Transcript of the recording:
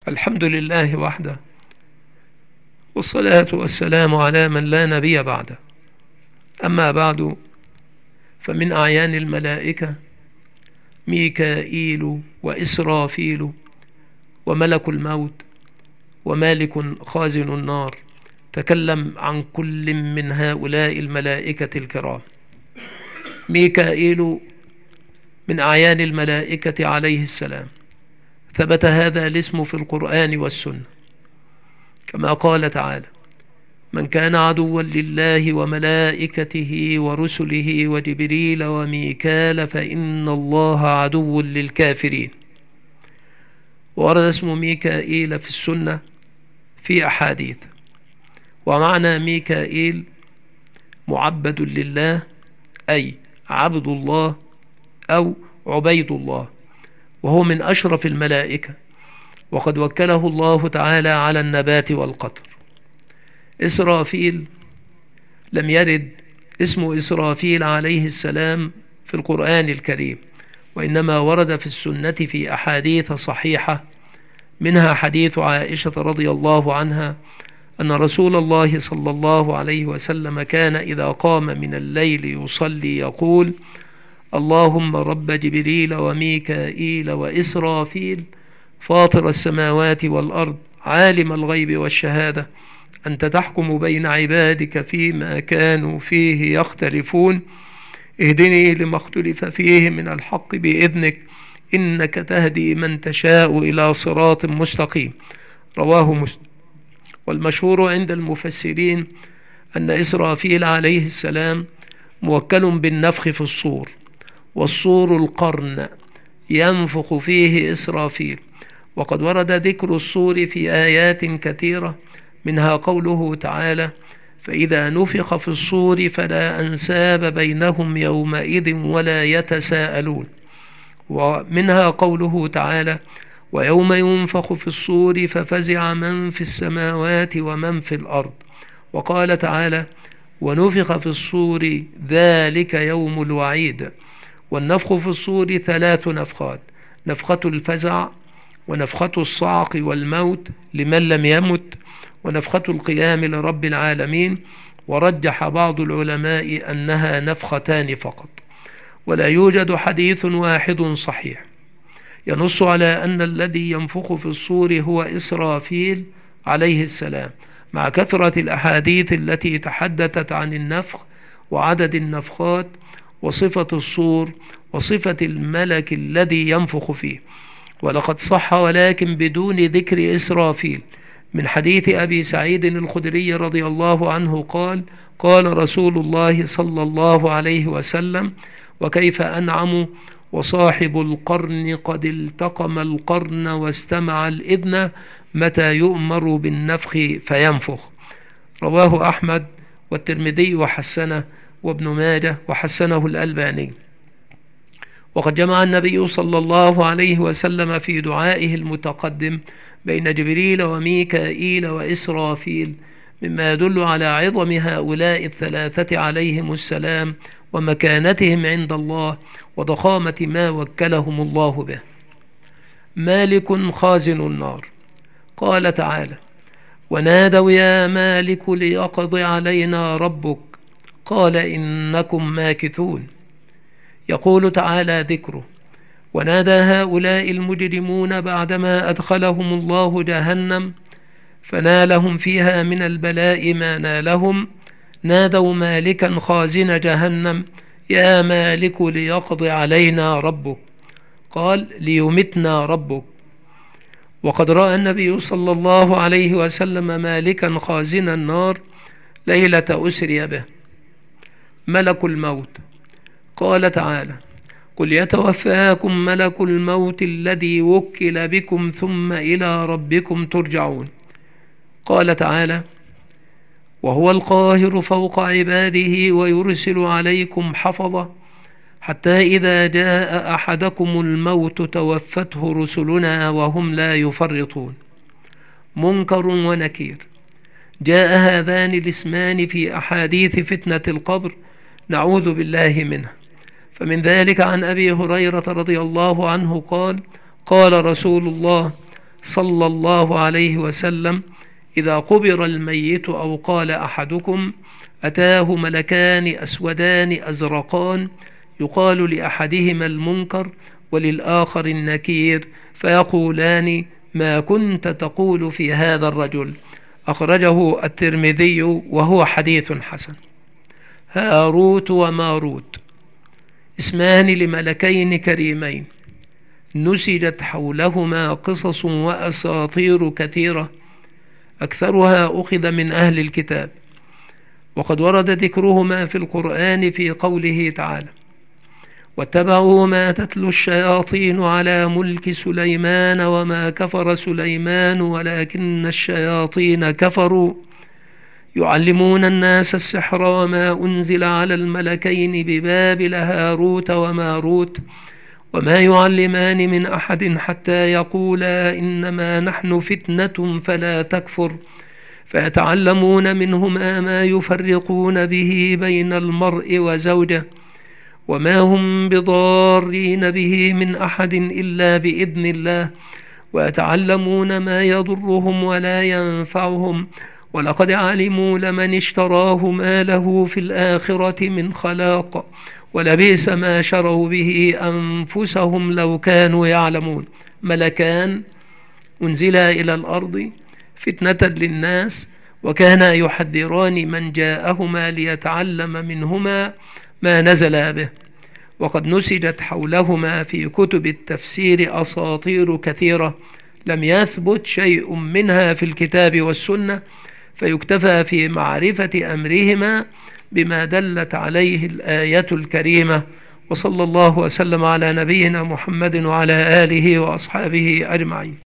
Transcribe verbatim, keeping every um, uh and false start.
الحمد لله وحده، والصلاة والسلام على من لا نبي بعده. أما بعد، فمن أعيان الملائكة ميكائيل وإسرافيل وملك الموت ومالك خازن النار. تكلم عن كل من هؤلاء الملائكة الكرام. ميكائيل من أعيان الملائكة عليه السلام، ثبت هذا الاسم في القرآن والسنة، كما قال تعالى: من كان عدوا لله وملائكته ورسله وجبريل وميكال فإن الله عدو للكافرين. ورد اسم ميكائيل في السنة في أحاديث. ومعنى ميكائيل معبد لله، أي عبد الله أو عبيد الله، وهو من أشرف الملائكة، وقد وكله الله تعالى على النبات والقطر. إسرافيل لم يرد اسم إسرافيل عليه السلام في القرآن الكريم، وإنما ورد في السنة في أحاديث صحيحة، منها حديث عائشة رضي الله عنها أن رسول الله صلى الله عليه وسلم كان إذا قام من الليل يصلي يقول: اللهم رب جبريل وميكائيل وإسرافيل فاطر السماوات والأرض عالم الغيب والشهادة أنت تحكم بين عبادك فيما كانوا فيه يختلفون اهدني لما اختلف فيه من الحق بإذنك إنك تهدي من تشاء إلى صراط مستقيم. رواه مسلم. والمشهور عند المفسرين أن إسرافيل عليه السلام موكل بالنفخ في الصور، والصور القرن ينفخ فيه إسرافيل. وقد ورد ذكر الصور في آيات كثيرة، منها قوله تعالى: فإذا نفخ في الصور فلا أنساب بينهم يومئذ ولا يتساءلون. ومنها قوله تعالى: ويوم ينفخ في الصور ففزع من في السماوات ومن في الأرض. وقال تعالى: ونفخ في الصور ذلك يوم الوعيد. والنفخ في الصور ثلاث نفخات: نفخة الفزع، ونفخة الصعق والموت لمن لم يمت، ونفخة القيام لرب العالمين. ورجح بعض العلماء أنها نفختان فقط، ولا يوجد حديث واحد صحيح ينص على أن الذي ينفخ في الصور هو إسرافيل عليه السلام، مع كثرة الأحاديث التي تحدثت عن النفخ وعدد النفخات وصفة الصور وصفة الملك الذي ينفخ فيه. ولقد صح ولكن بدون ذكر إسرافيل من حديث أبي سعيد الخدري رضي الله عنه قال: قال رسول الله صلى الله عليه وسلم: وكيف أنعم وصاحب القرن قد التقم القرن واستمع الإذن متى يؤمر بالنفخ فينفخ. رواه أحمد والترمذي وحسنه، وابن ماجه وحسنه الألباني. وقد جمع النبي صلى الله عليه وسلم في دعائه المتقدم بين جبريل وميكائيل وإسرافيل، مما يدل على عظم هؤلاء الثلاثة عليهم السلام ومكانتهم عند الله وضخامة ما وكلهم الله به. مالك خازن النار. قال تعالى: ونادوا يا مالك ليقض علينا ربك قال إنكم ماكثون. يقول تعالى ذكره: ونادى هؤلاء المجرمون بعدما أدخلهم الله جهنم فنالهم فيها من البلاء ما نالهم، نادوا مالكا خازن جهنم يا مالك ليقض علينا ربك قال ليمتنا ربك. وقد رأى النبي صلى الله عليه وسلم مالكا خازن النار ليلة أسري به. ملك الموت. قال تعالى: قل يتوفاكم ملك الموت الذي وكل بكم ثم إلى ربكم ترجعون. قال تعالى: وهو القاهر فوق عباده ويرسل عليكم حفظة حتى إذا جاء أحدكم الموت توفته رسلنا وهم لا يفرطون. منكر ونكير. جاء هذان الاسمان في أحاديث فتنة القبر نعوذ بالله منها. فمن ذلك عن أبي هريرة رضي الله عنه قال: قال رسول الله صلى الله عليه وسلم: إذا قبر الميت أو قال أحدكم أتاه ملكان أسودان أزرقان يقال لأحدهما المنكر وللآخر النكير فيقولان: ما كنت تقول في هذا الرجل؟ أخرجه الترمذي وهو حديث حسن. هاروت وماروت اسمان لملكين كريمين نسجت حولهما قصص وأساطير كثيرة، أكثرها أخذ من أهل الكتاب، وقد ورد ذكرهما في القرآن في قوله تعالى: واتبعوا ما تتلو الشياطين على ملك سليمان وما كفر سليمان ولكن الشياطين كفروا يعلمون الناس السحر وما أنزل على الملكين ببابل هاروت وماروت وما يعلمان من أحد حتى يقولا إنما نحن فتنة فلا تكفر فيتعلمون منهما ما يفرقون به بين المرء وزوجه وما هم بضارين به من أحد إلا بإذن الله ويتعلمون ما يضرهم ولا ينفعهم ولقد علموا لمن اشتراه ما له في الآخرة من خلاق ولبئس ما شروا به أنفسهم لو كانوا يعلمون. ملكان أنزلا إلى الأرض فتنة للناس، وكانا يحذران من جاءهما ليتعلم منهما ما نزل به، وقد نسجت حولهما في كتب التفسير أساطير كثيرة لم يثبت شيء منها في الكتاب والسنة، فيكتفى في معرفة أمرهما بما دلت عليه الآية الكريمة. وصلى الله وسلم على نبينا محمد وعلى آله وأصحابه أجمعين.